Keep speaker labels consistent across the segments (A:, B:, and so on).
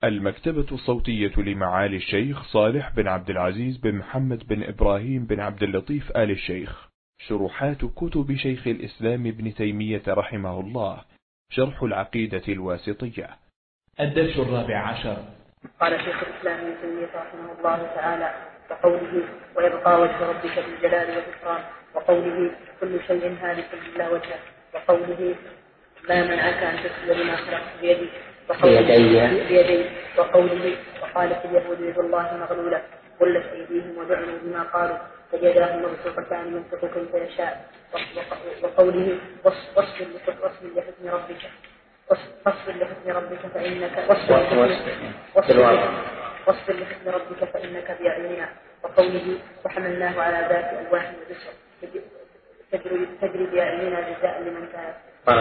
A: المكتبة الصوتية لمعالي الشيخ صالح بن عبد العزيز بن محمد بن إبراهيم بن عبد اللطيف آل الشيخ. شروحات كتب شيخ الإسلام ابن تيمية رحمه الله. شرح العقيدة الواسطية. الدرس 14.
B: قال شيخ الإسلام ابن تيمية رحمه الله تعالى: وقوله ويبقى وجه ربك بالجلال والإكرام، وقوله كل شيء هالك إلا وجهه، وقوله لا منعك أن تسجد لما خلقت بيدي بيدي، وقوله وقالت اليهود يد الله مغلولة غلت أيديهم ولعنوا بما قالوا فيداه مبسوطتان ينفق كيف يشاء، وقوله واصبر لحكم ربك فإنك بأعيننا، وقوله وحملناه على ذات ألواح ودسر تجري بأعيننا جزاء لمن كان.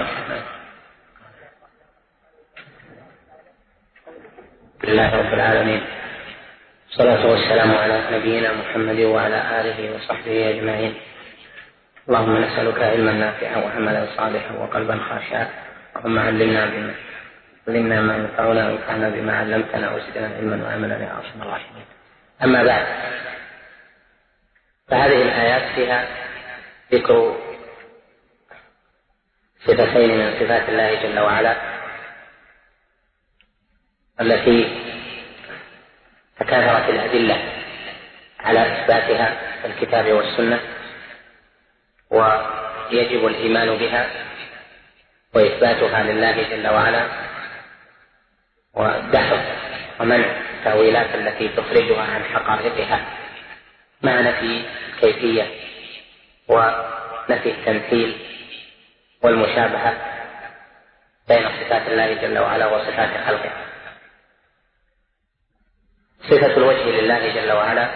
C: لله رب العالمين، والصلاة والسلام على نبينا محمد وعلى آله وصحبه أجمعين. اللهم نسألك علما نافعا وعملا صالحا وقلبا خاشعا، اللهم علمنا ما ينفعنا وانفعنا بما علمتنا وزدنا علما وعملا يا أرحم الراحمين. أما بعد، فهذه الآيات فيها ذكر صفتين من صفات الله جل وعلا التي تكاثرت الأدلة على إثباتها في الكتاب والسنة، ويجب الإيمان بها وإثباتها لله جل وعلا، ودحض ومنع التأويلات التي تخرجها عن حقائقها مع نفي الكيفية ونفي التمثيل والمشابهة بين صفات الله جل وعلا وصفات خلقه. صفة الوجه لله جل وعلا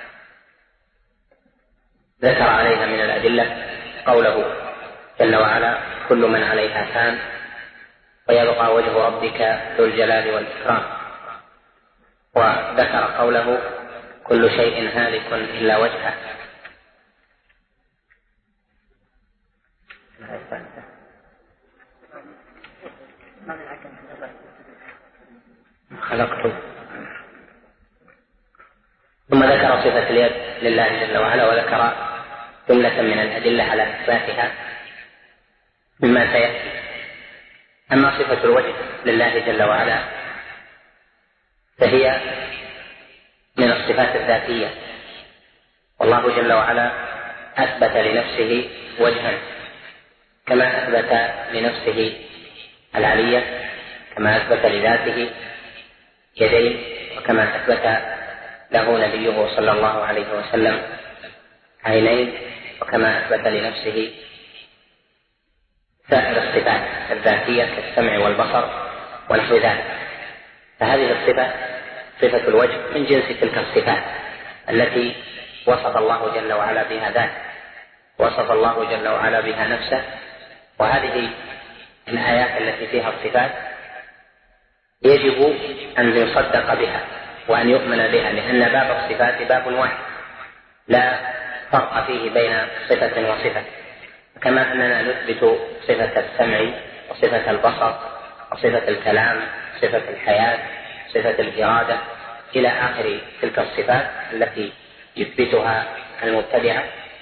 C: ذكر عليها من الأدلة قوله جل وعلا كل من عليها فان ويبقى وجه ربك ذو الجلال والإكرام، وذكر قوله كل شيء هالك إلا وجهه. خلقته. ثم ذكر صفة اليد لله جل وعلا، وذكر جملة من الأدلة على إثباتها مما سيأتي. أما صفة الوجه لله جل وعلا فهي من الصفات الذاتية، والله جل وعلا أثبت لنفسه وجها كما أثبت لنفسه العلية، كما أثبت لذاته يدين، وكما أثبت له نبيه صلى الله عليه وسلم عينين، وكما أثبت لنفسه سائر الصفات الذاتية كالسمع والبصر ونحو ذلك. فهذه الصفة صفة الوجه من جنس تلك الصفات التي وصف الله جل وعلا بها ذاته، وصف الله جل وعلا بها نفسه. وهذه الآيات التي فيها الصفات يجب أن يصدق بها وأن يؤمن بها، لأن باب الصفات باب واحد لا فرق فيه بين صفة وصفة، كما أننا نثبت صفة السمع وصفة البصر وصفة الكلام، صفة الحياة، صفة الإرادة، إلى آخر تلك الصفات التي يثبتها المبتدعة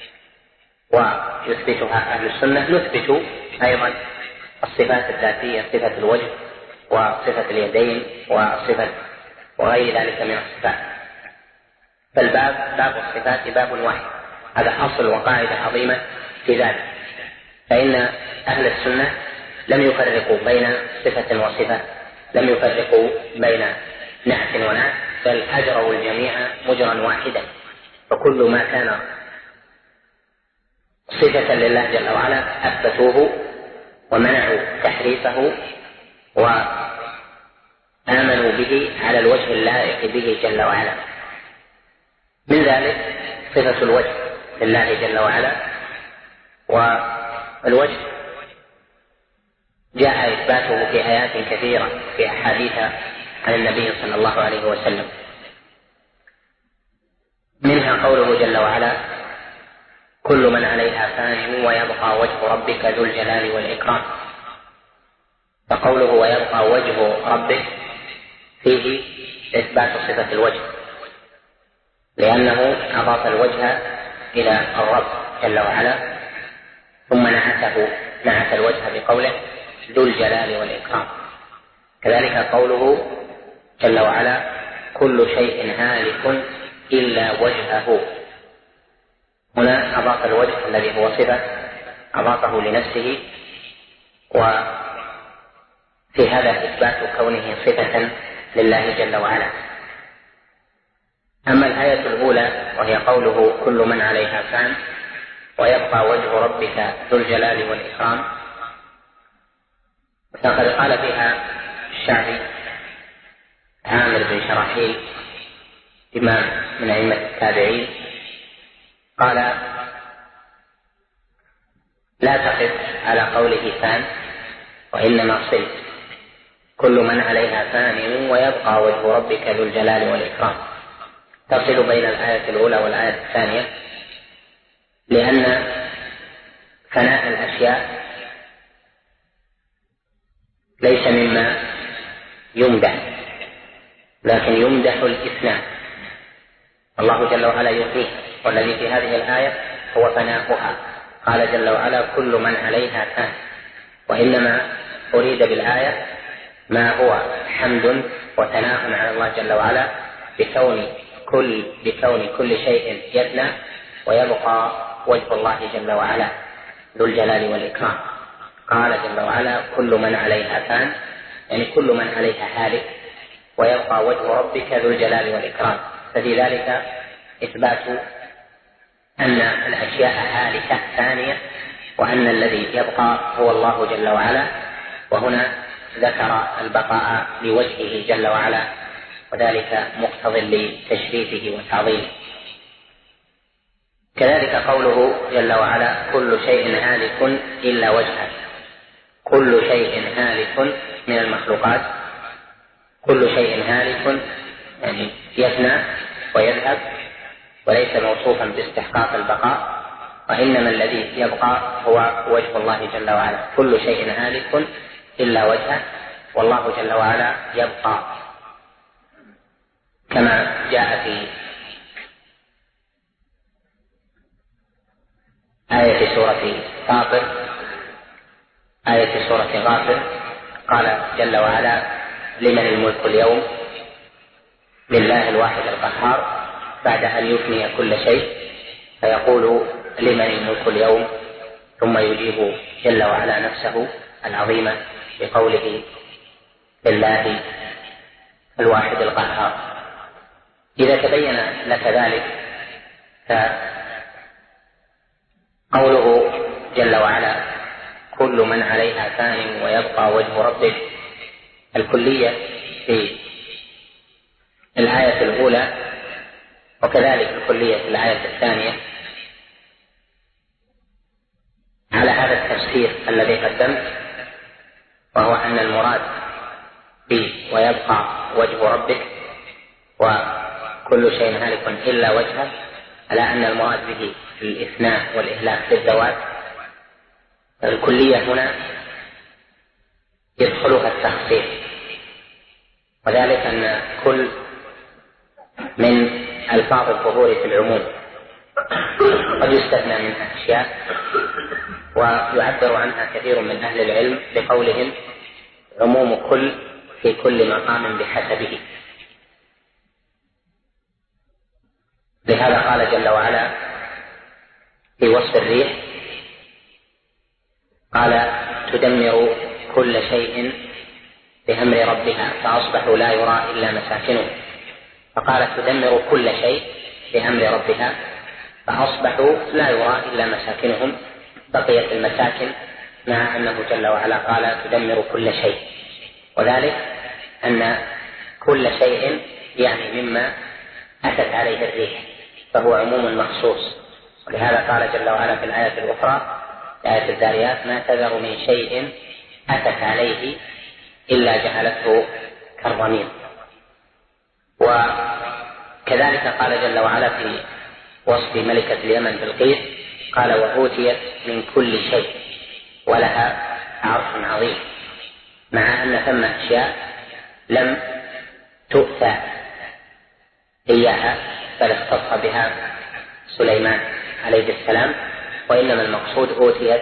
C: ويثبتها أهل السنة. نثبت أيضا الصفات الذاتية، صفة الوجه وصفة اليدين وصفة وغير ذلك من الصفات. فالباب باب الصفات باب واحد، هذا أصل وقاعدة عظيمة في ذلك. فإن أهل السنة لم يفرقوا بين صفة وصفة، لم يفرقوا بين نعت ونعت، بل أجروا الجميع مجرا واحدا، فكل ما كان صفة لله جل وعلا أثبتوه ومنعوا تحريفه وآمنوا به على الوجه اللائق به جل وعلا. من ذلك صفة الوجه لله جل وعلا. والوجه جاء إثباته في آيات كثيرة، في أحاديث عن النبي صلى الله عليه وسلم، منها قوله جل وعلا كل من عليها فان ويبقى وجه ربك ذو الجلال والإكرام. فقوله ويبقى وجه ربك فيه إثبات صفة الوجه، لأنه أضاف الوجه إلى الرب جل وعلا، ثم نعت الوجه بقوله ذو الجلال والإكرام. كذلك قوله جل وعلا كل شيء هالك إلا وجهه، هنا أضاف الوجه الذي هو صفة أضافه لنفسه، وفي هذا إثبات كونه صفة لله جل وعلا. أما الآية الأولى وهي قوله كل من عليها فان ويبقى وجه ربك ذو الجلال والإكرام، فقد قال فيها الشعبي عامر بن شراحيل إمام من أئمة التابعين، قال لا تقف على قوله فان وإنما صل كل من عليها فان ويبقى وجه ربك ذو الجلال والإكرام، تصل بين الآية الأولى والآية الثانية، لأن فناء الأشياء ليس مما يمدح، لكن يمدح الإثناء. الله جل وعلا يثنيه، والذي في هذه الآية هو فناؤها، قال جل وعلا كل من عليها فان، وإنما أريد بالآية ما هو حمد وثناء على الله جل وعلا بكون كل شيء يفنى ويبقى وجه الله جل وعلا ذو الجلال والإكرام. قال جل وعلا كل من عليها فان، يعني كل من عليها هالك، ويبقى وجه ربك ذو الجلال والإكرام، ففي ذلك إثبات أن الأشياء هالكة ثانية، وأن الذي يبقى هو الله جل وعلا، وهنا ذكر البقاء لوجهه جل وعلا، وذلك مقتض لتشريفه وتعظيمه. كذلك قوله جل وعلا كل شيء هالك إلا وجهه، كل شيء هالك من المخلوقات، كل شيء هالك يعني يفنى ويذهب وليس موصوفا باستحقاق البقاء، وإنما الذي يبقى هو وجه الله جل وعلا. كل شيء هالك إلا وجهه، والله جل وعلا يبقى، كما جاء في آية سورة فاطر، آية سورة غافر، قال جل وعلا لمن الملك اليوم لله الواحد القهار، بعد أن يفني كل شيء فيقول لمن الملك اليوم، ثم يجيب جل وعلا نفسه العظيمة بقوله لله الواحد القهار. إذا تبين لك ذلك فقوله جل وعلا كل من عليها فان ويبقى وجه ربك، الكلية في الآية الأولى وكذلك الكلية في الآية الثانية، على هذا التفسير الذي قدمت، وهو أن المراد به ويبقى وجه ربك وكل شيء هالك إلا وجهه، على أن المراد به الإثناء والإهلاك للذوات. الكلية هنا يدخلها التخصيص، وذلك أن كل من ألفاظ الظهور في العموم قد يستثنى منها أشياء، ويعبر عنها كثير من أهل العلم بقولهم عموم كل في كل مقام بحسبه. لهذا قال جل وعلا في وصف الريح، قال تدمر كل شيء بأمر ربها فأصبحوا لا يرى إلا مساكنهم، فقال تدمر كل شيء بأمر ربها فأصبحوا لا يرى إلا مساكنهم، بقيت المساكن مع أنه جل وعلا قال تدمر كل شيء، وذلك أن كل شيء يعني مما أتت عليه الريح، فهو عموم مخصوص. ولهذا قال جل وعلا في الآية الأخرى آية الذاريات ما تذر من شيء أتت عليه إلا جعلته كالرميم. وكذلك قال جل وعلا في وصف ملكة اليمن بلقيس، قال وأوتيت من كل شيء ولها عرش عظيم، مع أن ثم أشياء لم تؤتى إياها، بل اختص بها سليمان عليه السلام، وإنما المقصود أوتيت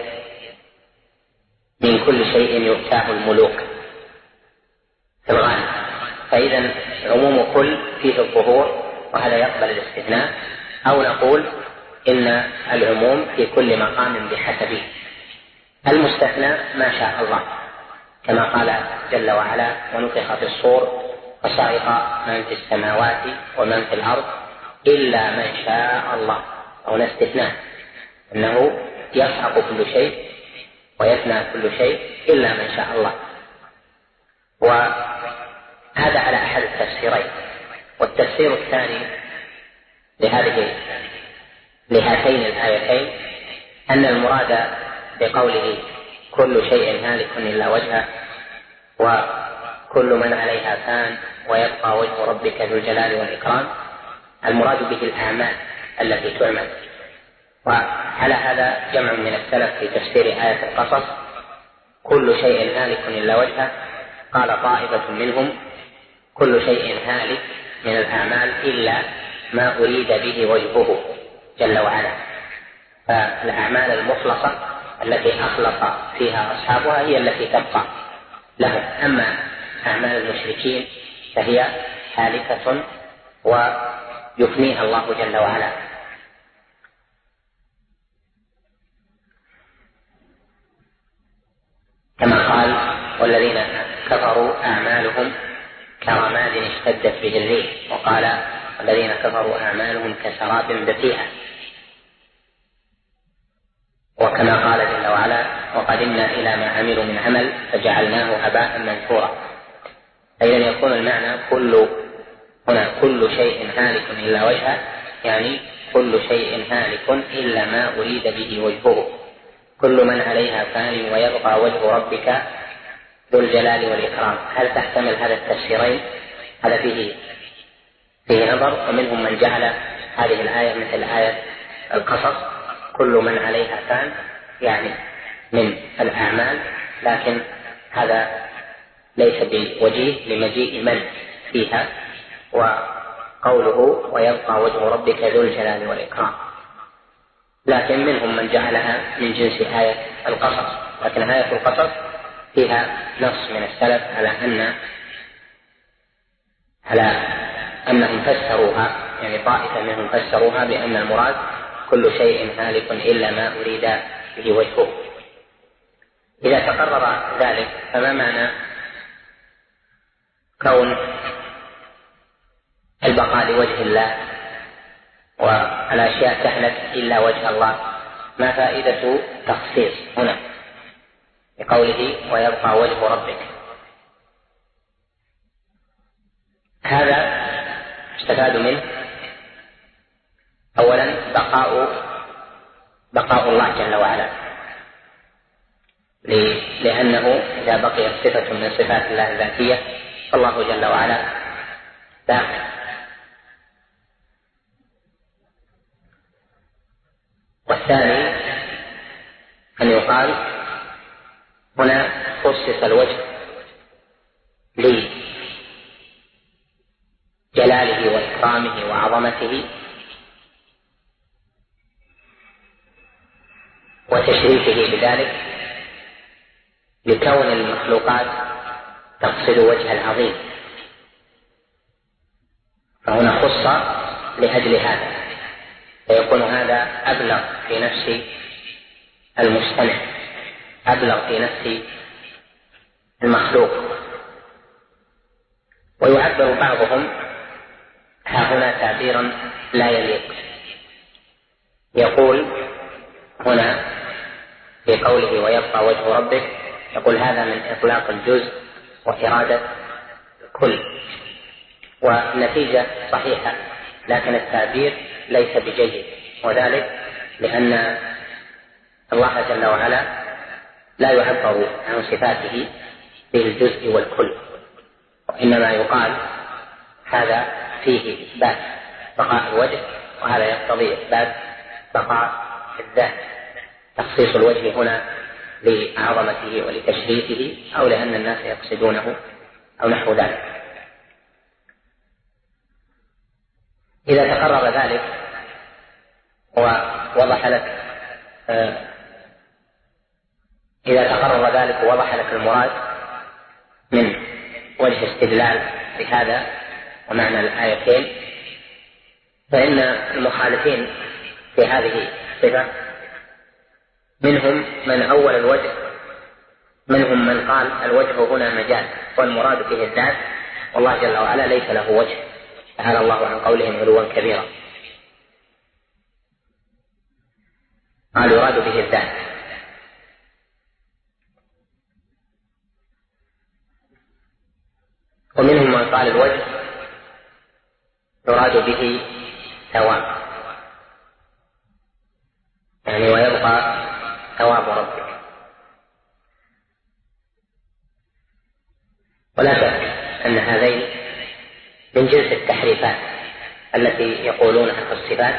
C: من كل شيء يؤتاه الملوك في الغالب. فإذا عموم كل فيه الظهور، وهذا يقبل الاستثناء، أو نقول إن العموم في كل مقام بحسبه. المستثنى ما شاء الله، كما قال جل وعلا: ونفخ في الصور فصعق من في السماوات ومن في الأرض إلا من شاء الله. أو استثناء أنه يصعق كل شيء ويفنى كل شيء إلا من شاء الله. وهذا على أحد التفسيرين. والتفسير الثاني لهاتين الآيتين أن المراد بقوله كل شيء هالك إلا وجهه وكل من عليها فان ويبقى وجه ربك ذو الجلال والإكرام، المراد به الأعمال التي تعمل. وعلى هذا جمع من السلف في تفسير آية القصص كل شيء هالك إلا وجهه، قال طائفة منهم كل شيء هالك من الأعمال إلا ما أريد به وجهه جل وعلا. فالأعمال المخلصة التي أخلص فيها أصحابها هي التي تبقى لهم، أما أعمال المشركين فهي هالكة ويفنيها الله جل وعلا. كما قال: والذين كفروا أعمالهم كرماد اشتدت به الريح، وقال: والذين كفروا أعمالهم كسراب بقيعة. وكما قال جل وعلا: وقدمنا إلى ما عملوا من عمل فجعلناه هباء منثورا. أيضا يكون المعنى كل شيء هالك إلا وجهه، يعني كل شيء هالك إلا ما أريد به وجهه، كل من عليها فان ويبقى وجه ربك ذو الجلال والإكرام. هل تحتمل هذا التفسيرين؟ هذا فيه نظر، ومنهم من جعل هذه الآية مثل آية القصص كل من عليها فان، يعني من الأعمال، لكن هذا ليس بوجيه لمجيء من فيها، وقوله ويبقى وجه ربك ذو الجلال والإكرام. لكن منهم من جعلها من جنس آية القصص، لكن آية القصص فيها نص من السلف على أنهم فسروها، يعني طائفة منهم فسروها بأن المراد كل شيء هالك إلا ما أريد به وجهه. إذا تقرر ذلك فما معنى كون البقاء لوجه الله والأشياء تهلك إلا وجه الله؟ ما فائدة تخصيص هنا بقوله ويبقى وجه ربك؟ هذا استفاد منه أولا بقاء الله جل وعلا، لأنه إذا بقيت صفة من صفات الله الذاتية فالله جل وعلا باق. والثاني أن يقال هنا خصص الوجه لجلاله وإكرامه وعظمته وتشريفه بذلك، لكون المخلوقات تقصد وجه العظيم، فهنا خص لأجل هذا، فيكون هذا أبلغ في نفس المستمع، أبلغ في نفس المخلوق. ويعبر بعضهم هنا تعبيرا لا يليق، يقول هنا في قوله ويبقى وجه ربك، يقول هذا من إطلاق الجزء وإرادة الكل، والنتيجة صحيحة، لكن التعبير ليس بجيد، وذلك لأن الله جل وعلا لا يعبر عن صفاته بالجزء والكل، وإنما يقال هذا فيه إثبات بقاء الوجه، وهذا يقتضي إثبات بقاء الذات، تخصيص الوجه هنا لعظمته ولتشريفه أو لأن الناس يقصدونه أو نحو ذلك. إذا تقرر ذلك ووضح لك المراد من وجه استدلال بهذا ومعنى الآيتين، فإن المخالفين في هذه الصفة منهم من أول الوجه، منهم من قال الوجه هنا مجاز والمراد به الذات، والله جل وعلا ليس له وجه، تعالى الله عن قولهم علوا كبيرا. قال يراد به الذات. ومنهم من قال الوجه يراد به ثواب، يعني ويبقى ثواب ربك. ولا شك أن هذين من جنس التحريفات التي يقولونها في الصفات.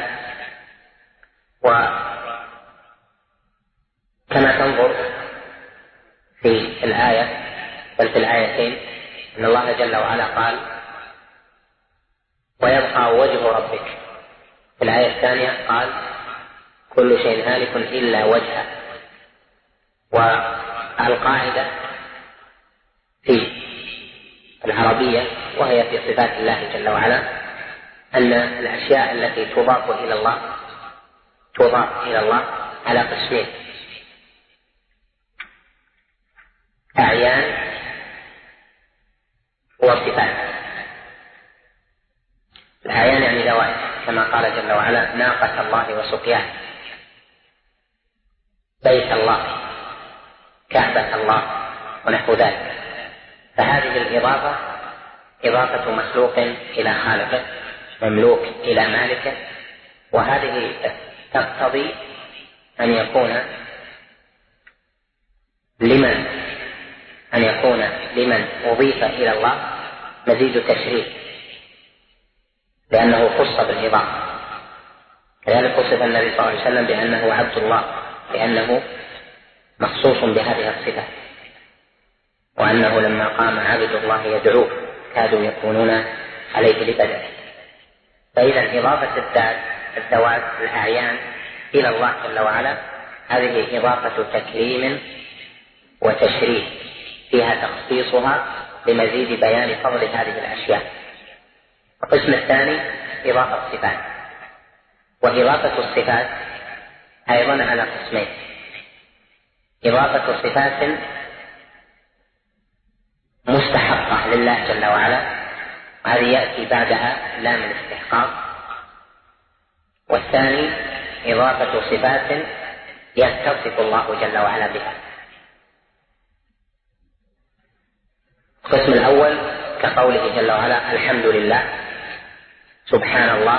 C: وكما تنظر في الآية بل في الآيتين أن الله جل وعلا قال ويبقى وجه ربك، في الآية الثانية قال كل شيء هالك إلا وجهه. والقاعدة في العربية وهي في صفات الله جل وعلا أن الأشياء التي تضاف إلى الله على قسمين: أعيان وصفات. الأعيان يعني ذوات، كما قال جل وعلا ناقة الله وسقياها، بيت الله، كعبة الله، ونحو ذلك. فهذه الإضافة إضافة مخلوق إلى خالقه، مملوك إلى مالكه، وهذه تقتضي أن يكون لمن أضيف إلى الله مزيد تشريف، لأنه خص بالإضافة. كذلك وصف النبي صلى الله عليه وسلم بأنه عبد الله، لأنه مخصوص بهذه الصفة، وأنه لما قام عبد الله يدعوه كادوا يكونون عليه لبدا. فإذا إضافة الذوات الأعيان إلى الله جل وعلا هذه إضافة تكريم وتشريف، فيها تخصيصها لمزيد بيان فضل هذه الأشياء. القسم الثاني إضافة الصفات، وإضافة الصفات أيضا على قسمين: إضافة صفات مستحقة لله جل وعلا، هذه يأتي بعدها لام الاستحقاق. والثاني إضافة صفات يتصف الله جل وعلا بها. القسم الأول كقوله جل وعلا الحمد لله، سبحان الله.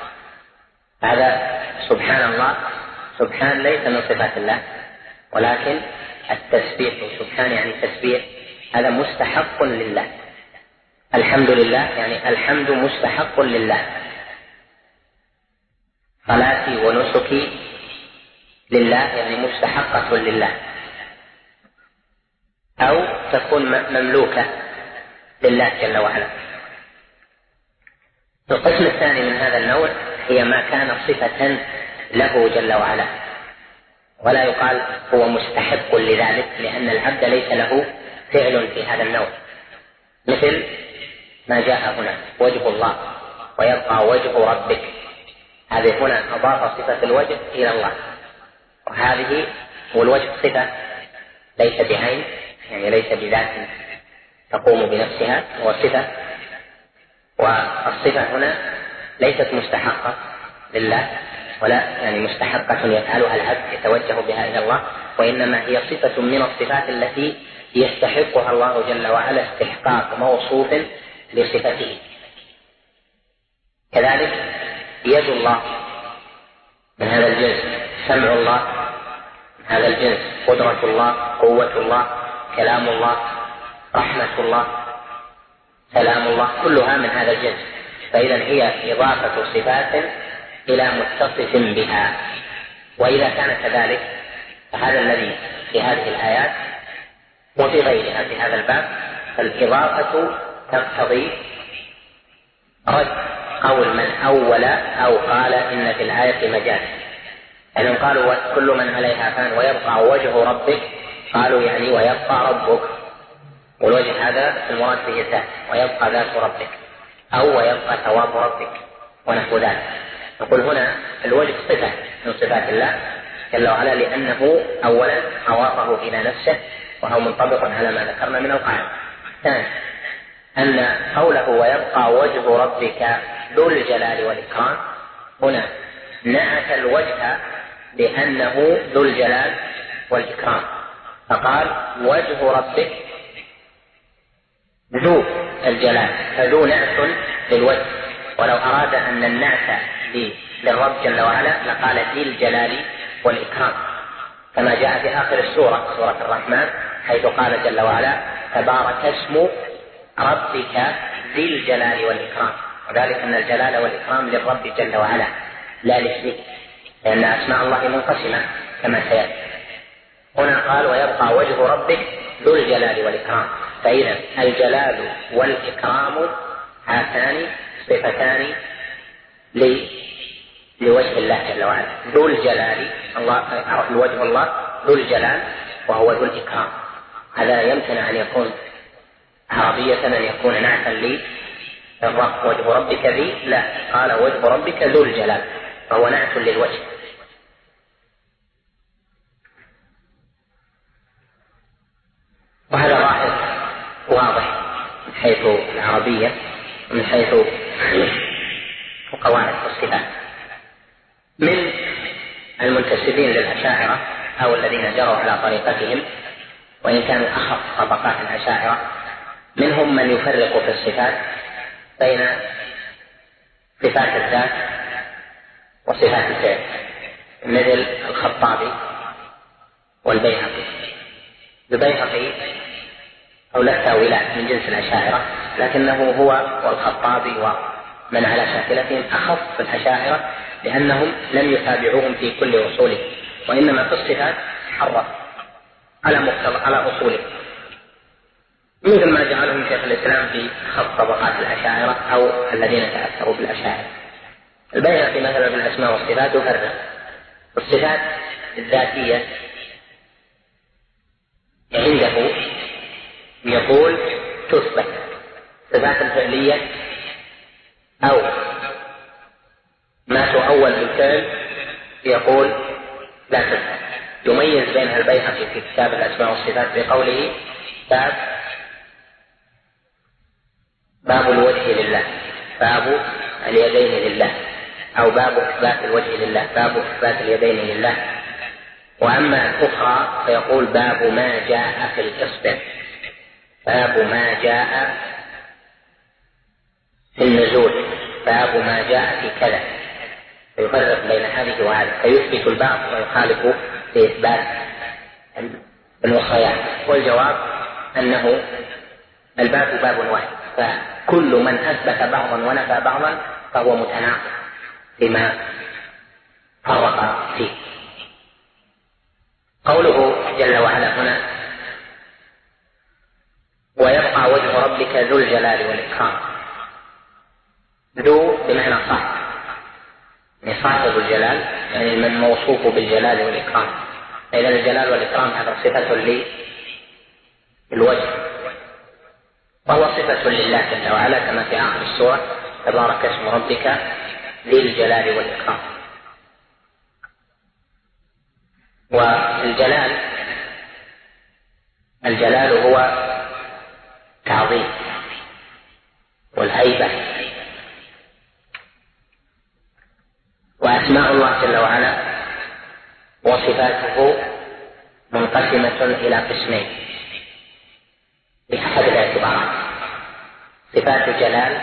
C: هذا سبحان الله، سبحان ليس من صفات الله، ولكن التسبيح، سبحان يعني تسبيح، هذا مستحق لله. الحمد لله يعني الحمد مستحق لله، صلاتي ونسكي لله يعني مستحقة لله، أو تكون مملوكة لله جل وعلا. القسم الثاني من هذا النوع هي ما كان صفة له جل وعلا، ولا يقال هو مستحق لذلك، لأن العبد ليس له فعل في هذا النوع، مثل ما جاء هنا وجه الله ويبقى وجه ربك. هذه هنا أضاف صفة الوجه إلى الله، وهذه والوجه صفة ليس بعين، يعني ليس بذات تقوم بنفسها، هو صفة، والصفة هنا ليست مستحقة لله، ولا يعني مستحقة يفعلها العبد يتوجه بها إلى الله، وإنما هي صفة من الصفات التي يستحقها الله جل وعلا استحقاق موصوف لصفته. كذلك يد الله من هذا الجنس، سمع الله من هذا الجنس، قدرة الله، قوة الله، كلام الله، رحمة الله، سلام الله، كلها من هذا الجنس. فإذا هي إضافة صفات إلى متصف بها. وإذا كان كذلك فهذا الذي في هذه الآيات وفي غيرها في هذا الباب، فالإضافة تقتضي رد قول من أول أو قال إن في الآية مجاز. يعني قالوا كل من عليها فان ويبقى وجه ربك، قالوا يعني ويبقى ربك، والوجه هذا المراد به الذات، ويبقى ذات ربك أو ويبقى ثواب ربك ونحو ذلك. نقول هنا الوجه صفة من صفات الله جل وعلا، لأنه أولا أضافه إلى نفسه وهو منطبق على ما ذكرنا من القاعدة. ثانيا أن قوله ويبقى وجه ربك ذو الجلال والإكرام، هنا نعت الوجه بأنه ذو الجلال والإكرام، فقال وجه ربك ذو الجلال، فذو نعت للوجه. ولو أراد أن النعت للرب جل وعلا لقال ذي الجلال والإكرام، كما جاء في آخر السورة، سورة الرحمن، حيث قال جل وعلا تبارك اسم ربك ذي الجلال والإكرام، وذلك أن الجلال والإكرام للرب جل وعلا لا لشريك، لأن أسماء الله منقسمة كما سيأتي. هنا قال ويبقى وجه ربك ذو الجلال والإكرام، فإذا الجلال والإكرام هاتان صفتان لوجه الله جل وعلا. ذو الجلال الله، الوجه الله ذو الجلال وهو ذو الإكرام، هذا يمكن أن يكون عربية أن يكون نعتا للرب، وجه ربك ذي، لا، قال وجه ربك ذو الجلال فهو نعت للوجه. وهذا ظاهر واضح من حيث العربية ومن حيث قواعد الصفات. من المنتسبين للأشاعرة أو الذين جروا على طريقتهم، وإن كانوا أخف طبقات الأشاعرة، منهم من يفرق في الصفات بين صفات الذات وصفات الفعل، مثل الخطابي والبيهقي. البيهقي أولاد تاويلات من جنس الأشاعرة، لكنه هو والخطابي ومن على شاكلتهم أخف الأشاعرة، لأنهم لم يتابعوهم في كل أصوله، وإنما في الصفات حرف على أصوله، مثل ما جعلهم شيخ الإسلام في خط طبقات الأشاعرة أو الذين تأثروا بالأشاعرة. البيهقي مثلا بالأسماء والصفات يفرق. الصفات الذاتية عنده يقول تثبت، صفات الفعلية أو ما تؤول بالفعل يقول لا تثبت. يميز بين البيهقي في كتاب الأسماء والصفات بقوله باب الوجه لله، باب اليدين لله، أو باب إثبات الوجه لله، باب إثبات اليدين لله. وأما الأخرى فيقول باب ما جاء في الإصبع، باب ما جاء في النزول، باب ما جاء في كذا، فيفرق بين هذه وهذه، فيثبت البعض ويخالف في إثبات الأخريات. والجواب أنه الباب باب واحد، فكل من أثبت بعضا ونفى بعضا فهو متناقض بما فرق فيه. قوله جل وعلا هنا ويبقى وجه ربك ذو الجلال والإكرام، ذو بمعنى صاحب، يعني صاحب الجلال، يعني من موصوف بالجلال والإكرام. إذن الجلال والإكرام هذا صفة للوجه، وهو صفة لله جل وعلا كما في آخر السورة تبارك اسم ربك ذي الجلال والإكرام. والجلال هو تعظيم والهيبة. وأسماء الله جل وعلا وصفاته منقسمة إلى قسمين بحسب الاعتبارات: صفات جلال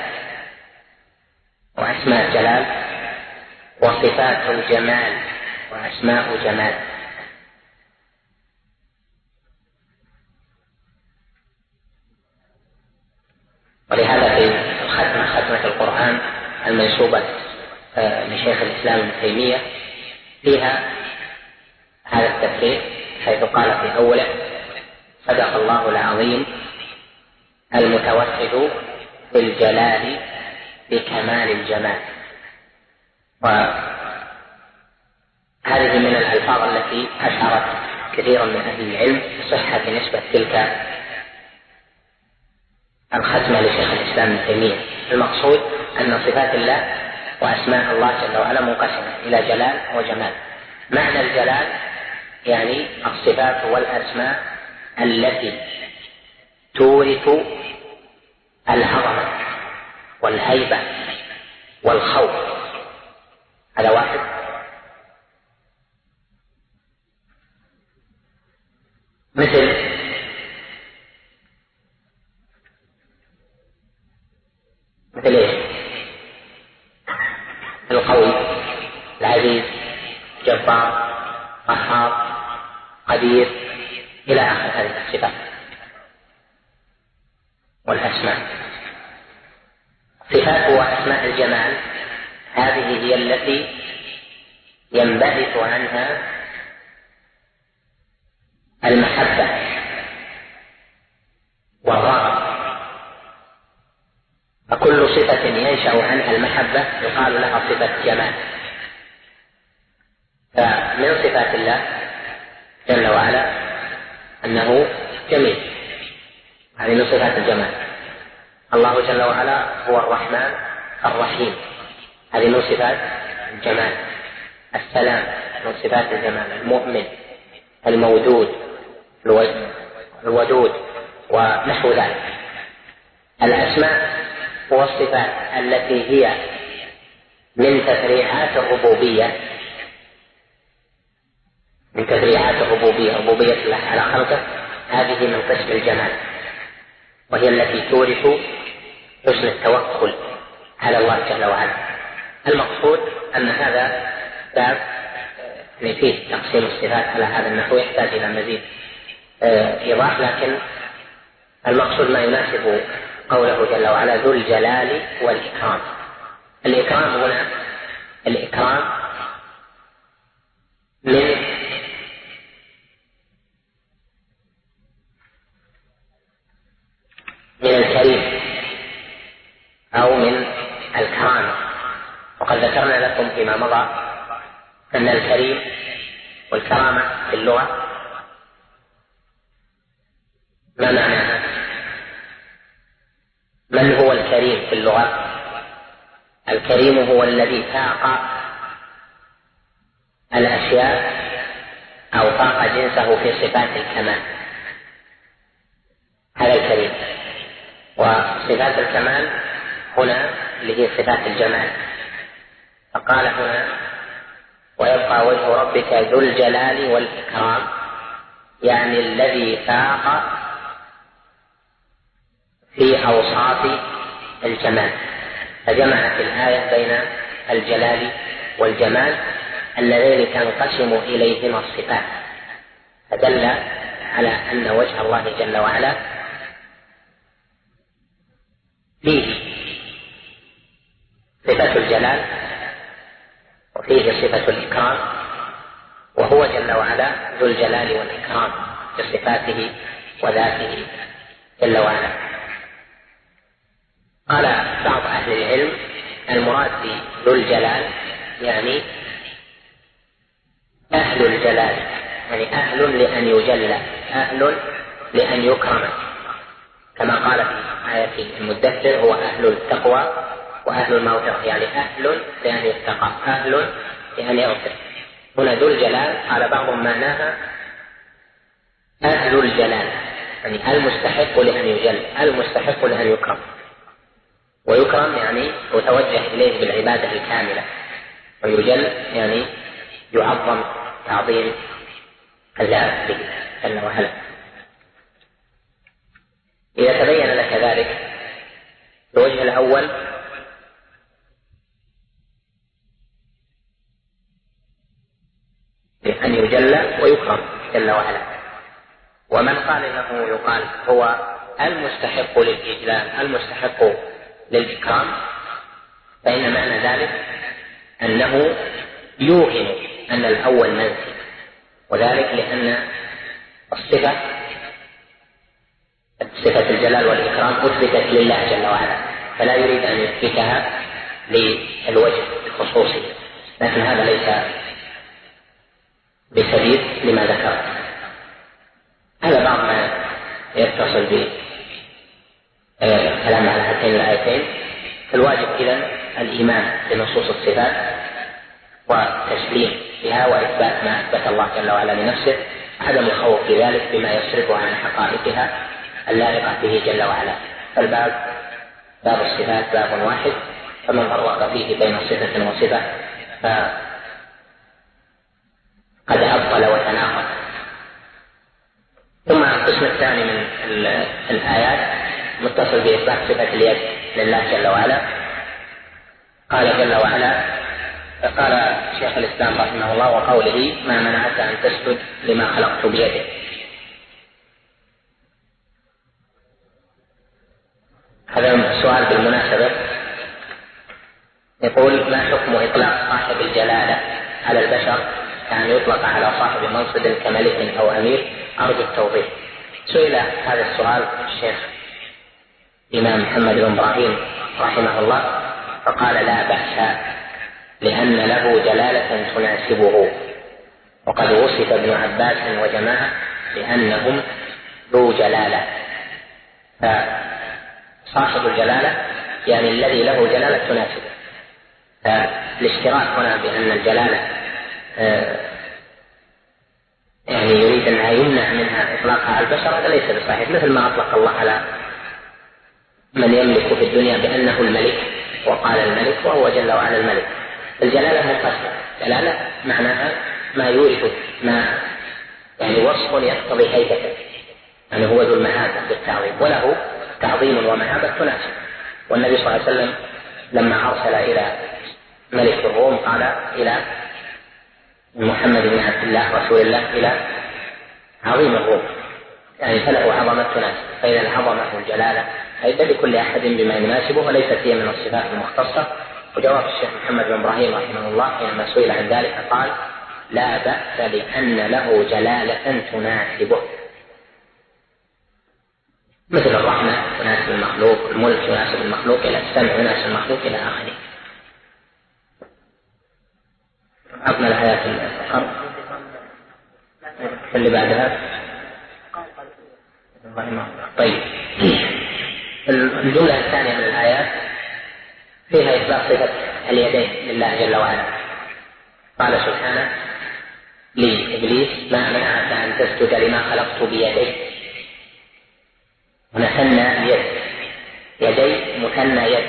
C: وأسماء جلال، وصفات جمال وأسماء جمال. ولهذا في ختمة القرآن المنسوبة لشيخ الإسلام ابن تيمية فيها هذا التفسير، حيث قال في أوله: صدق الله العظيم المتوحد بالجلال بكمال الجمال. وهذه من الألفاظ التي أشعرت كثيرا من أهل العلم بصحة نسبة تلك الختمة لشيخ الإسلام ابن تيمية. المقصود أن صفات الله وأسماء الله جل وعلا منقسمة إلى جلال وجمال. معنى الجلال يعني الصفات والأسماء التي تورث العظمة والهيبة والخوف، هذا واحد. مثل إيه؟ القوي، العزيز، جبار، قهار، قدير، إلى آخر هذه الصفات والأسماء. صفات وأسماء الجمال هذه هي التي ينبعث عنها المحبة والرغبة، فكل صفة ينشأ عنها المحبة يقال لها صفة جمال. فمن صفات الله جل وعلا أنه جميل، هذه من صفات الجمال. الله جل وعلا هو الرحمن الرحيم، هذه من صفات الجمال. السلام من صفات الجمال. المؤمن، المودود، الودود ونحو ذلك. الأسماء والصفات التي هي من تفريعات الربوبية، من تفريعات الربوبية، ربوبية الله على خلقه، هذه من قسم الجمال، وهي التي تورث حسن التوكل على الله جل وعلا. المقصود أن هذا باب فيه تقسيم الصفات على هذا النحو يحتاج إلى مزيد إيضاح، لكن المقصود ما يناسب قوله جل وعلا ذو الجلال والإكرام. الإكرام هنا الإكرام من الكريم أو من الكرامة. وقد ذكرنا لكم فيما مضى أن الكريم والكرامة في اللغة ما معناها؟ من هو الكريم في اللغة؟ الكريم هو الذي فاق الأشياء أو فاق جنسه في صفات الكمال، هذا الكريم. وصفات الكمال هنا اللي هي صفات الجمال، فقال هنا ويبقى وجه ربك ذو الجلال والإكرام، يعني الذي فاق في أوصاف الجمال. فجمعت الآية بين الجلال والجمال اللذين تنقسم إليهما الصفات، فدل على أن وجه الله جل وعلا فيه صفة الجلال وفيه صفة الإكرام، وهو جل وعلا ذو الجلال والإكرام بصفاته وذاته جل وعلا. قال بعض أهل العلم المراد بذو الجلال يعني أهل الجلال، يعني أهل لأن يجلى، أهل لأن يكرم، كما قال في آية المدثر هو أهل التقوى وأهل المغفرة، يعني أهل لأن يتقى، أهل لأن يغفر. هنا ذو الجلال قال بعضهم معناها أهل الجلال، يعني المستحق لأن يجل، المستحق لأن يكرم. ويكرم يعني يتوجه إليه بالعبادة الكاملة، ويجل يعني يعظم تعظيم الله به جل وعلا. إذا تبين لك ذلك الوجه الأول بأن يجلى ويكرم جل وعلا، ومن قال انه يقال هو المستحق للإجلال المستحق للإكرام، فإن معنى ذلك أنه يوهم أن الأول منفي، وذلك لأن صفة الجلال والإكرام أثبتت لله جل وعلا، فلا يريد أن يثبتها للوجه الخصوصي، لكن هذا ليس بسبيل لما ذكرت. هذا بعض ما يتصل بالكلام على هاتين الآيتين. فالواجب إذن الإيمان بنصوص الصفات والتسليم بها وإثبات ما أثبت الله جل وعلا لنفسه، عدم الخوف في ذلك بما يصرفها عن حقائقها اللائقة به جل وعلا. فالباب باب الصفات باب واحد، فمن فرق فيه بين صفة وصفة فقد أبطل وتناقض. ثم القسم الثاني من الآيات متصل بإثبات صفة اليد لله جل وعلا. قال جل وعلا، قال شيخ الإسلام رحمه الله: وقوله ما منعك أن تسجد لما خلقت بيده. هذا سؤال بالمناسبة، يقول: ما حكم إطلاق صاحب الجلالة على البشر كأن يطلق على صاحب منصب كملك أو أمير؟ أرجو التوضيح. سئل هذا السؤال الشيخ الإمام محمد بن إبراهيم رحمه الله فقال: لا بأس، لأن له جلالة تناسبه، وقد وصف ابن عباس وجماعة بأنهم ذو جلالة. فصاحب الجلالة يعني الذي له جلالة تناسبه. فالاشتراك هنا بأن الجلالة يعني يريد أنها يمنع منها إطلاقها على البشر، هذا ليس بصحيح، مثل ما أطلق الله على من يملك في الدنيا بأنه الملك، وقال الملك وهو جل وعلا الملك. الجلالة منقسمة، جلالة معناها ما يورث ما يعني وصف يقتضي هيبته، يعني هو ذو المهابة بالتعظيم، وله تعظيم ومهابة تناسب. والنبي صلى الله عليه وسلم لما أرسل إلى ملك الروم قال إلى محمد بن عبد الله رسول الله إلى عظيم الروم، يعني فله عظمة تناسب. فإذا العظمة والجلالة هيبة لكل أحد بما يناسبه، وليست هي من الصفات المختصة. وجواب الشيخ محمد بن إبراهيم رحمه الله حينما سئل عن ذلك قال: لا بأس، لأن له جلالة تناسبه، مثل الرحمة تناسب المخلوق، الملك يناسب المخلوق، إلى السمع يناسب المخلوق، إلى آخره. أكمل آيات القرن اللي بعدها. طيب، الجملة الثانية من الآيات فيها إثبات صفة اليدين لله جل وعلا. قال سبحانه لإبليس: ما منعك أن تسجد لما خلقت بيدي. مثنى يد، يدي مثنى يد،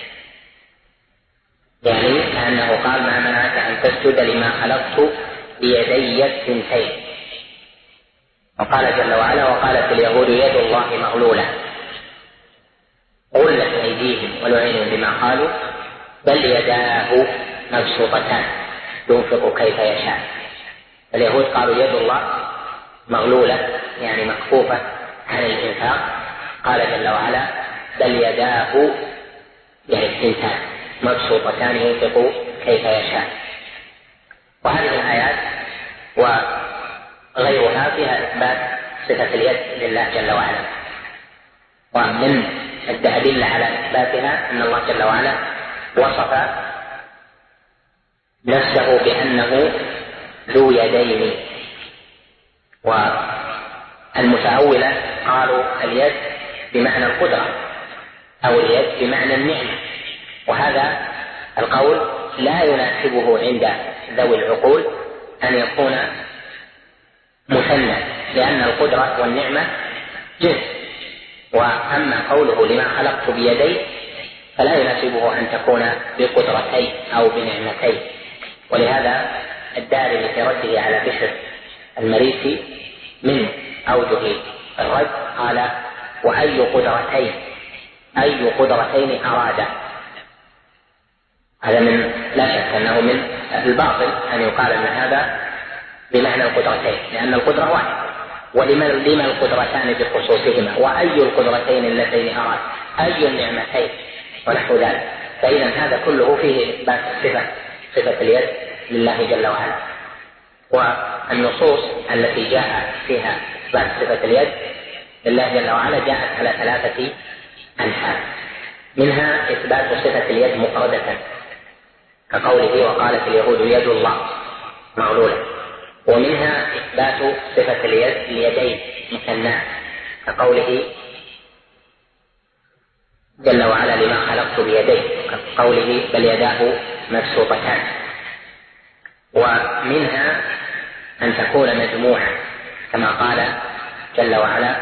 C: يعني كأنه قال: ما منعك أن تسجد لما خلقت بيدي الثنتين. وقال جل وعلا: وقالت اليهود يد الله مغلولة غلت أيديهم ولعنوا بما قالوا بل يداه مبسوطتان ينفق كيف يشاء. اليهود قالوا يد الله مغلولة يعني مكفوفة عن الإنفاق، قال جل وعلا: بل يداه يعني الثنتان مبسوطتان ينفق كيف يشاء. وهذه الآيات وغيرها فيها إثبات صفة اليد لله جل وعلا. ومن الأدلة على إثباتها أن الله جل وعلا وصف نفسه بأنه ذو يدين. والمتأولة قالوا اليد بمعنى القدرة أو اليد بمعنى النعمة، وهذا القول لا يناسبه عند ذوي العقول أن يكون مثنى، لأن القدرة والنعمة جنس. وأما قوله لما خلقت بيدي فلا يناسبه أن تكون بقدرتين أو بنعمتين. ولهذا الدارمي في رده على بشر المريسي من أوجه الرد قال: وأي قدرتين، أي قدرتين أراد. هذا من لا شك أنه من الباطل أن يقال أن هذا بمعنى القدرتين، لأن القدرة واحدة. ولما القدرتان بخصوصهما؟ وأي القدرتين اللتين أراد؟ أي النعمتين؟ ونحو ذلك. فإذا هذا كله فيه إثبات صفة اليد لله جل وعلا. والنصوص التي جاء فيها إثبات صفة اليد لله جل وعلا جاءت على 3 أنحاء. منها إثبات صفة اليد مفردة كقوله وقالت اليهود يد الله مغلولة، ومنها إثبات صفة اليدين مثنى كقوله جل وعلا لما خلقت بيديه كقوله بل يداه مبسوطتان، ومنها أن تكون مجموعة كما قال جل وعلا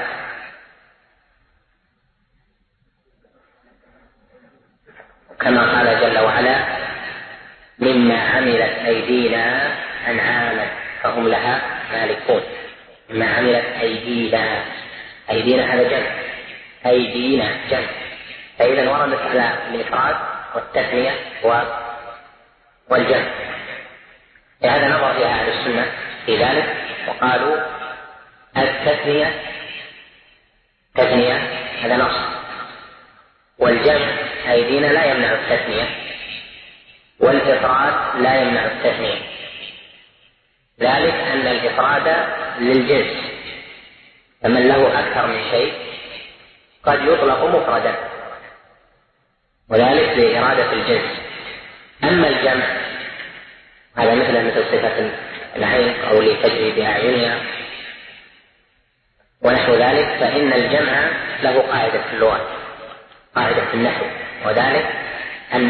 C: مما عملت أيدينا أنعاما فهم لها مالكون. مما عملت أيدينا هذا جمع، أيدينا جمع، فإذا وردت على الإفراد والتثنية والجمع. لهذا نظر فيها أهل السنة في ذلك وقالوا التثنية هذا نص، والجمع أيدينا لا يمنع التثنية، والإفراد لا يمنع التثنية، ذلك أن الإفراد للجنس، فمن له أكثر من شيء قد يطلق مفردا، وذلك لإرادة الجنس. أما الجمع هذا مثل صفة العين أو لتجري بأعينها ونحو ذلك، فإن الجمع له قاعدة في اللغة، قاعدة في النحو، وذلك أن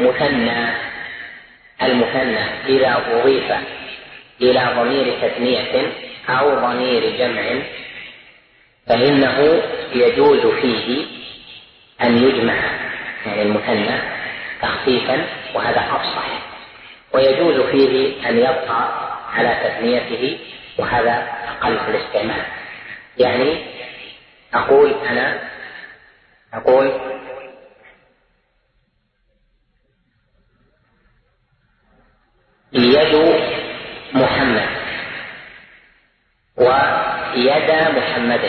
C: المثنى إذا أضيف إلى ضمير تثنية أو ضمير جمع فإنه يجوز فيه أن يجمع، يعني المثنى تخفيفا وهذا أفصح، ويجوز فيه أن يبقى على تثنيته وهذا أقل في الاستعمال. يعني أقول يد محمد ويد محمد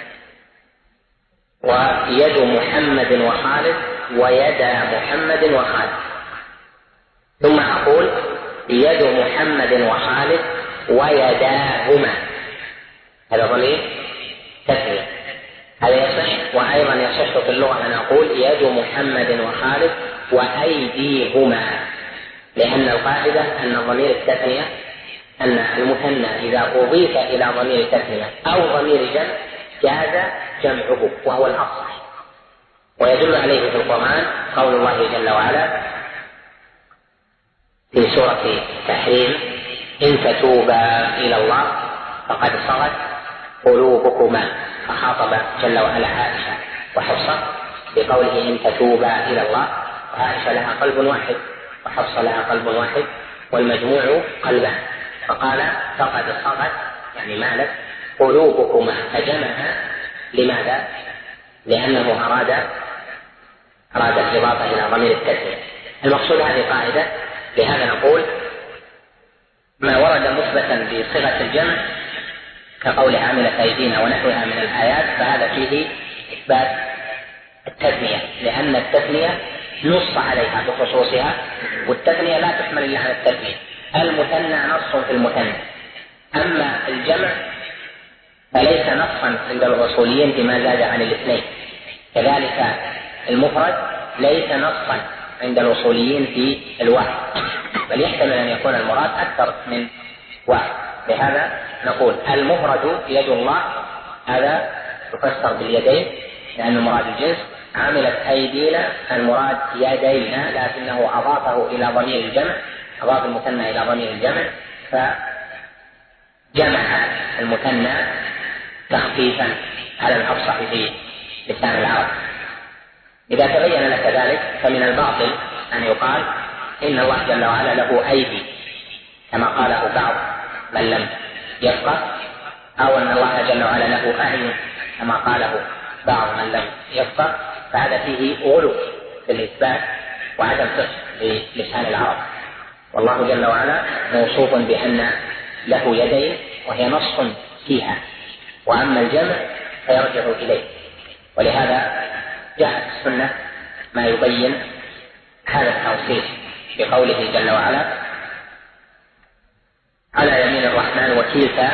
C: ويد محمد وخالد ويد محمد وخالد، ثم أقول يد محمد وخالد ويداهما، هذا ضمير تثنية، هذا يصح. وأيضا يصح في اللغة أن أقول يد محمد وخالد وأيديهما، لأن القاعدة أن ضمير التثنية أن المثنى إذا أضيف إلى ضمير تثنية أو ضمير جمع جاز جمعه وهو الأصح. ويدل عليه في القرآن قول الله جل وعلا في سورة التحريم إن تتوبا إلى الله فقد صغت قلوبكما، فخاطب جل وعلا عائشة وحفصة بقوله إن تتوبا إلى الله، وعائشة لها قلب واحد وحفصة لها قلب واحد والمجموع قلبان، فقال فقد صغت يعني مالت قلوبكما، فجمعها. لماذا؟ لأنه أراد الإضافة إلى ضمير التثنية. المقصود هذه قاعدة، لهذا نقول ما ورد مثبتا بصيغة الجمع كقول عملت أيدينا ونحوها من الآيات فهذا فيه إثبات التثنية، لأن التثنية نص عليها بخصوصها، والتثنية لا تحمل إلا على التثنية. المثنى نص في المثنى، أما الجمع فليس نصا عند الأصوليين فيما زاد عن الاثنين، كذلك المفرد ليس نصا عند الأصوليين في الواحد، بل يحتمل أن يكون المراد أكثر من واحد. لهذا نقول المفرد يد الله هذا يفسر باليدين لأن المراد الجنس، عملت أيدينا المراد يدينا، لكنه أضافه إلى ضمير الجمع، أضاف المثنى إلى ضمير الجمع فجمع المثنى تخفيفا على الأفصح في لسان العرب. إذا تبين لك ذلك فمن الباطل أن يقال إن الله جل وعلا له أيدي كما قاله بعض من لم يفقه، أو أن الله جل وعلا له أعين كما قاله بعض من لم يفقه، فهذا فيه غلو في الإثبات وعدم فقه للسان العرب. والله جل وعلا موصوف بأن له يدين وهي نص فيها، وأما الجمع فيرجع إليه، ولهذا جاءت السنة ما يبين هذا التوصيف بقوله جل وعلا على يمين الرحمن وكلتا،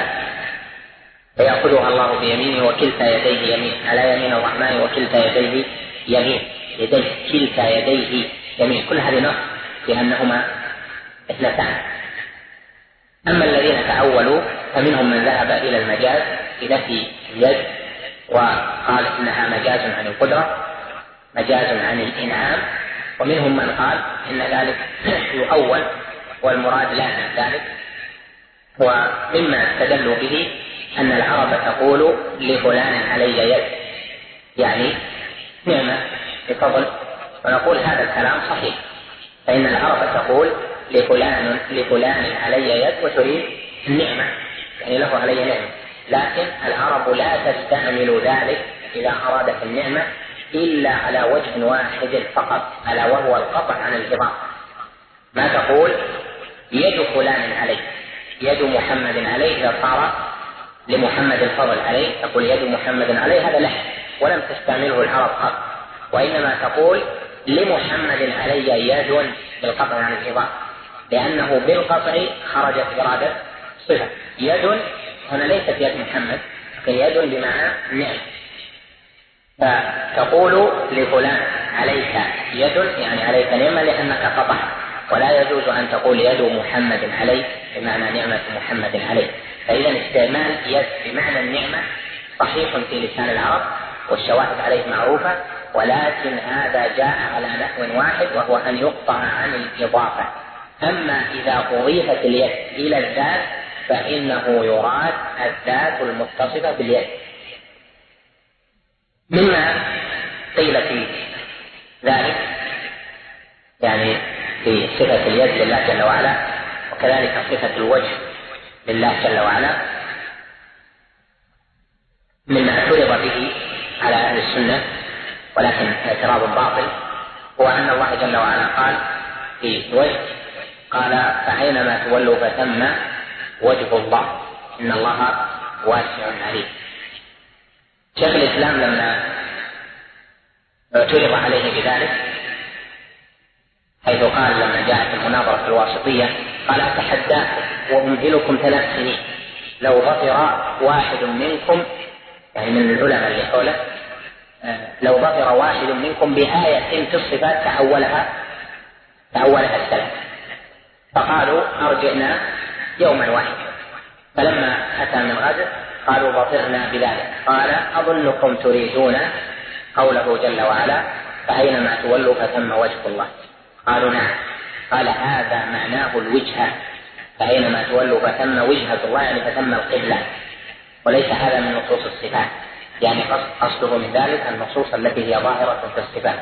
C: فيأخذها الله بيمينه وكلتا يديه يمين، على يمين الرحمن وكلتا يديه يمين، يديه كلتا يديه يمين، كل هذه نص لأنهما اثنتان. أما الذين تأولوا فمنهم من ذهب إلى المجاز بنفي اليد وقال إنها مجاز عن القدرة، مجاز عن الإنعام، ومنهم من قال إن ذلك يؤول والمراد لا من ذلك. ومما استدلوا به أن العرب تقول لفلان علي يد، يعني نعمة بفضل، ونقول هذا الكلام صحيح، فإن العرب تقول لفلان علي يد وتريد النعمة، يعني له علي نعمة، لكن العرب لا تستعمل ذلك إذا أرادت النعمة إلا على وجه واحد فقط، ألا وهو القطع عن الإضافة. ما تقول يد فلان عليه، يد محمد عليه، إذا صار لمحمد الفضل عليه تقول يد محمد عليه، هذا لحن ولم تستعمله العرب قط، وإنما تقول لمحمد علي يد بالقطع عن الإضافة، لأنه بالقطع خرجت إرادة صفة. يد هنا ليست يد محمد، لكن يد بمعنى نعم، فتقول لفلان عليك يد يعني عليك نعمة لأنك قطعت، ولا يجوز أن تقول يد محمد عليك بمعنى نعمة محمد عليك. فإذا استعمال يد بمعنى النعمة صحيح في لسان العرب والشواهد عليه معروفة، ولكن هذا جاء على نحو واحد وهو أن يقطع عن الإضافة. أما إذا أضيفت اليد إلى الذات فإنه يراد الذات المتصفة باليد. مما قيل في ذلك يعني في صفة اليد لله جل وعلا، وكذلك صفة الوجه لله جل وعلا، مما اعترض به على أهل السنة ولكن اعتراض باطل، هو أن الله جل وعلا قال في الوجه، قال فأينما تولوا فثم وجه الله إن الله واسع عليم. شيخ الإسلام لما اعترض عليه بذلك حيث قال لما جاءت المناظرة في الواسطية قال أتحداكم وأمهلكم 3 سنين لو ظفر واحد منكم، يعني من العلماء اللي حوله، لو ظفر واحد منكم بآية في الصفات تأولها السلف، فقالوا أرجعنا يوما واحدا، فلما أتى من غد قالوا ظفرنا بذلك، قال أظنكم تريدون قوله جل وعلا فأينما تولوا فثم وجه الله، قالوا نعم، قال هذا معناه الوجهة، فأينما تولوا فثم وجهة الله يعني فثم القبلة، وليس هذا من نصوص الصفات، يعني قصده من ذلك النصوص التي هي ظاهرة في الصفات.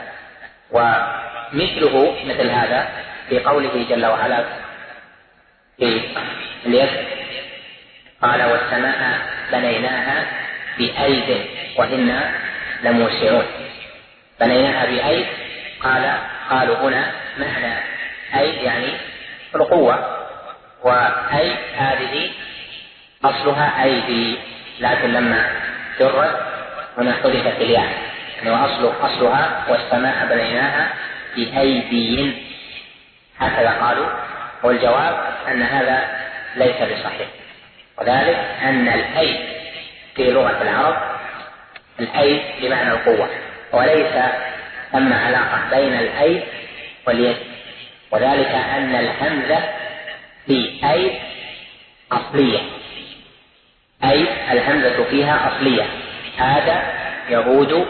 C: ومثله مثل هذا في قوله جل وعلا في اليد، قال والسماء بنيناها بأيد وإنا لموسعون، بنيناها بأيد، قالوا هنا معنى أيد يعني القوة، وأيد هذه أصلها أيدي، لكن لما جرت هنا حذفت الياء، يعني أصلها والسماء بنيناها بأيدي، هكذا قالوا. والجواب أن هذا ليس بصحيح، وذلك أن الأيد في لغة العرب الأيد بمعنى القوة، وليس ثم علاقة بين الأيد واليد، وذلك أن الهمزة في أيد أصلية، أيد الهمزة فيها أصلية، هذا يهود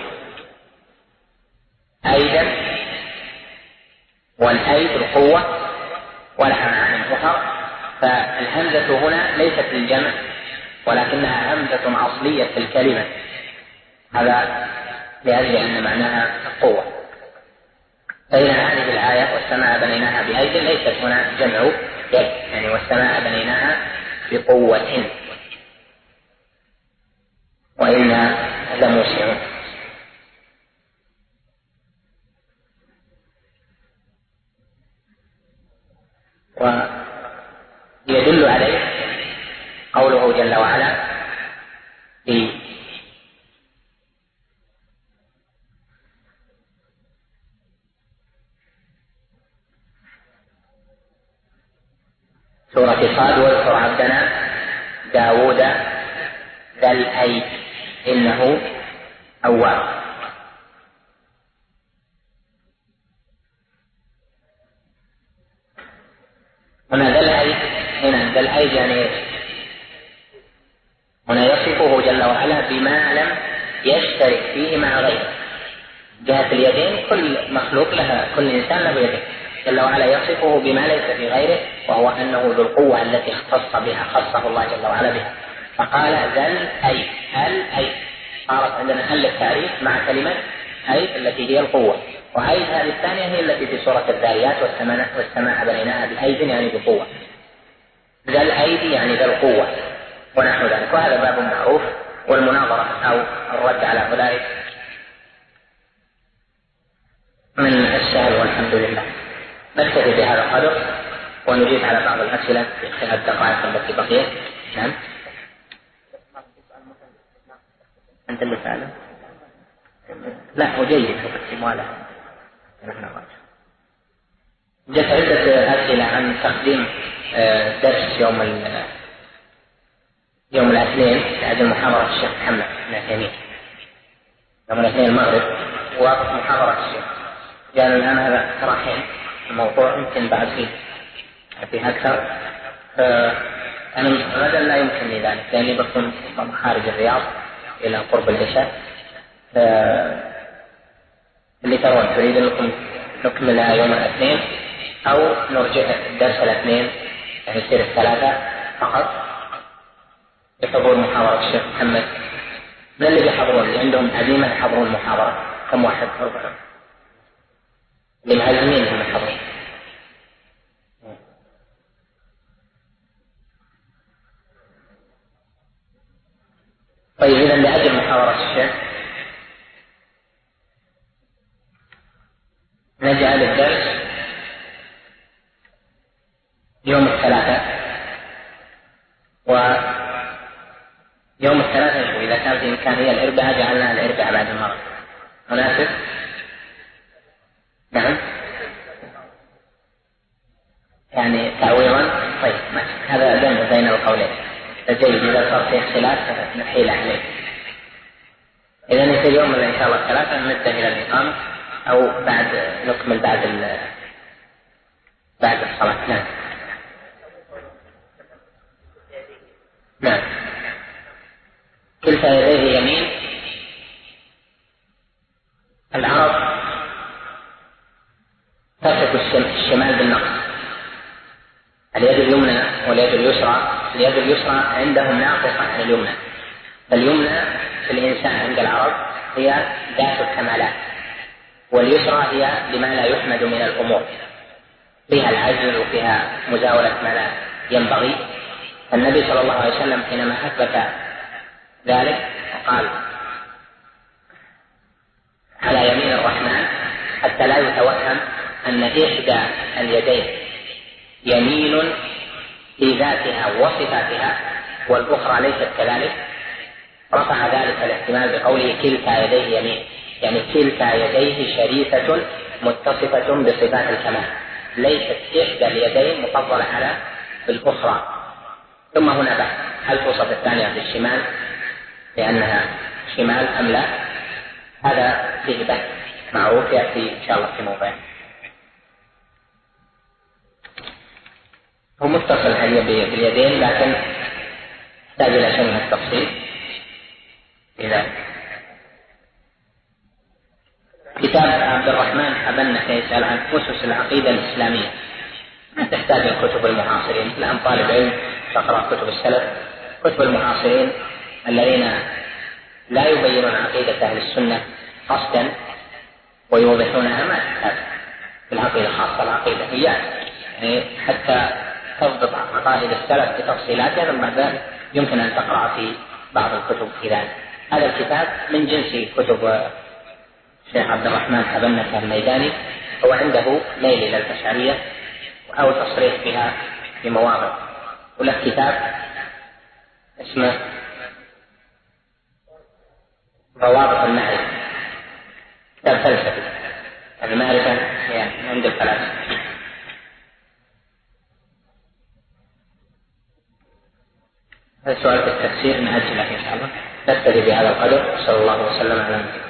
C: أيدا، والأيد القوة ولها معاني أخرى، فالهمزة هنا ليست للجمع ولكنها همزة أصلية في الكلمة، هذا لأجل أن معناها القوة. فإذا هذه الآية والسماء بنيناها بأيد ليست هنا جمع يد، يعني والسماء بنيناها بقوة وإنا لموسعون. ويدل عليه قوله جل وعلا في سورة صاد واذكر عبدنا داود ذا الأيد إنه أواب. هنا ذا الأيد يعني هنا يصفه جل وعلا بما لم يشترك فيه مع غيره. جهة اليدين كل مخلوق لها، كل إنسان له يدين، جل وعلا يصفه بما ليس في غيره، وهو أنه ذو القوة التي اختص بها، خصه الله جل وعلا بها. فقال ذا الأيد، الأيد صارت عندنا التعريف مع كلمة أيد التي هي القوة، وأيد هذه الثانية هي التي في سورة الذاريات والسماء بنيناها بأيد يعني بقوة. ذا الأيد يعني ذا القوة ونحو ذلك. وهذا باب معروف، والمناظرة أو الرد على أولئك من السهل والحمد لله. نكتفي بهذا القدر ونجيب على بعض الأسئلة في خلال الدقائق التي بقيت. نعم. أنت اللي تعلم؟ لا وجيد تقسموا على جت عدة أسئلة عن تقديم درس يوم الاثنين بعد محاضرة الشيخ محمد بن عثيمين يوم الاثنين المغرب، ووقت محاضرة الشيخ قالوا الآن هذا راحين الموضوع يمكن بعد فيه أكثر. أنا غدا لا يمكنني ذلك لأني بكون خارج الرياض إلى قرب العشاء. اللي ترون تريد أنكم نكملها يوم الاثنين أو نرجع الدرس الاثنين يعني يصير الثلاثة فقط يحضرون محاضرة الشيخ محمد. من اللي بيحضرون؟ اللي عندهم عزيمة يحضرون المحاضرة كم واحد؟ 4 اللي معزمين هم يحضرون. طيب إذا لأجل محاضرة الشيخ نجعل الدرس يوم الثلاثاء، ويوم الثلاثاء إذا كان في إمكانية الأربعاء جعلنا الأربعاء بعد المغرب. مناسب؟ نعم يعني تعويضا. طيب هذا جمع بين القولين جيد. إذا صار فيه اختلاف نحيل عليه. إذا يصير يوم إن شاء الله الثلاثاء نبدأ إلى الإقامة أو بعد نكمل بعد الصلاة. نعم. نعم. كلتا يديه يمين. العرب تصف الشمال بالنقص، اليد اليمنى واليد اليسرى. اليد اليسرى عندهم ناقصة عن اليمنى، فاليمنى في الإنسان عند العرب هي ذات الكمالات، واليسرى هي لما لا يحمد من الأمور، فيها العجز وفيها مزاولة ما لا ينبغي. النبي صلى الله عليه وسلم حينما أثبت ذلك قال على يمين الرحمن حتى لا يتوهم أن إحدى اليدين يمين في ذاتها وصفاتها والأخرى ليست كذلك. رفع ذلك الاحتمال بقوله كلتا يديه يمين، يعني كلتا يديه شريفة متصفة بصفات الكمال، ليست إحدى اليدين مفضلة على الأخرى. ثم هنا بحث هل توصف الثانية بالشمال لأنها شمال أم لا؟ هذا فيه بحث معروف يأتي إن شاء الله في موضوع. هو متصل باليدين لكن يحتاج إلى شيء من التفصيل. إذا كتاب عبد الرحمن حبنة يسأل عن أسس العقيدة الإسلامية، ما تحتاج الكتب المعاصرين. الآن طالب علم تقرأ كتب السلف. كتب المعاصرين الذين لا يبينون عقيدة أهل السنة قصدا ويوضحونها ما تحتاج في العقيدة الخاصة. العقيدة هي يعني حتى تضبط عقائد السلف بتفصيلاتها، ثم بعد ذلك يمكن أن تقرأ في بعض الكتب في ذلك. هذا الكتاب من جنس كتب الشيخ عبد الرحمن حبنة الميداني، هو عنده ميل إلى الأشعرية أو تصريح بها في مواضع. وله كتاب اسمه ضوابط المعرفة، كتاب فلسفي. المعرفة هي عند الفلاسفة. هذا سؤال في التفسير نأجله إن شاء الله. نكتفي بهذا القدر. صلى الله وسلم على نبينا.